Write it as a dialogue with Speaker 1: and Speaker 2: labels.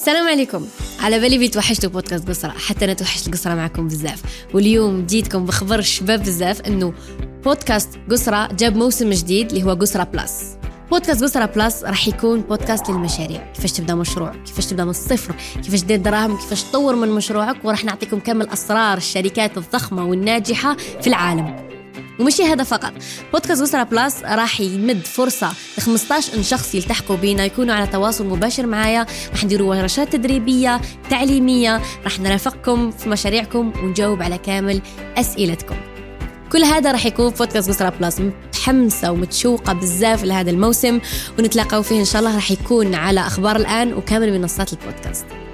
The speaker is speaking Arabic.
Speaker 1: السلام عليكم. على بالي بيتوحشتوا بودكاست قصرة، حتى أنا توحشت القصرة معكم بزاف. واليوم جيتكم بخبر الشباب بزاف إنه بودكاست قصرة جاب موسم جديد اللي هو قصرة بلس. بودكاست قصرة بلس راح يكون بودكاست للمشاريع، كيفاش تبدأ مشروع، كيفاش تبدأ من الصفر، كيفاش تدير دراهم، كيفاش تطور من مشروعك، وراح نعطيكم كامل أسرار الشركات الضخمة والناجحة في العالم. ومشي هذا فقط، بودكاست قصرة بلس راح يمد فرصة ل15 شخص يلتحقوا بينا، يكونوا على تواصل مباشر معايا، راح نديروا ورشات تدريبية تعليمية، راح نرافقكم في مشاريعكم ونجاوب على كامل أسئلتكم. كل هذا راح يكون في بودكاست قصرة بلس. متحمسة ومتشوقة بزاف لهذا الموسم، ونتلاقوا فيه إن شاء الله. راح يكون على أخبار الآن وكامل منصات البودكاست.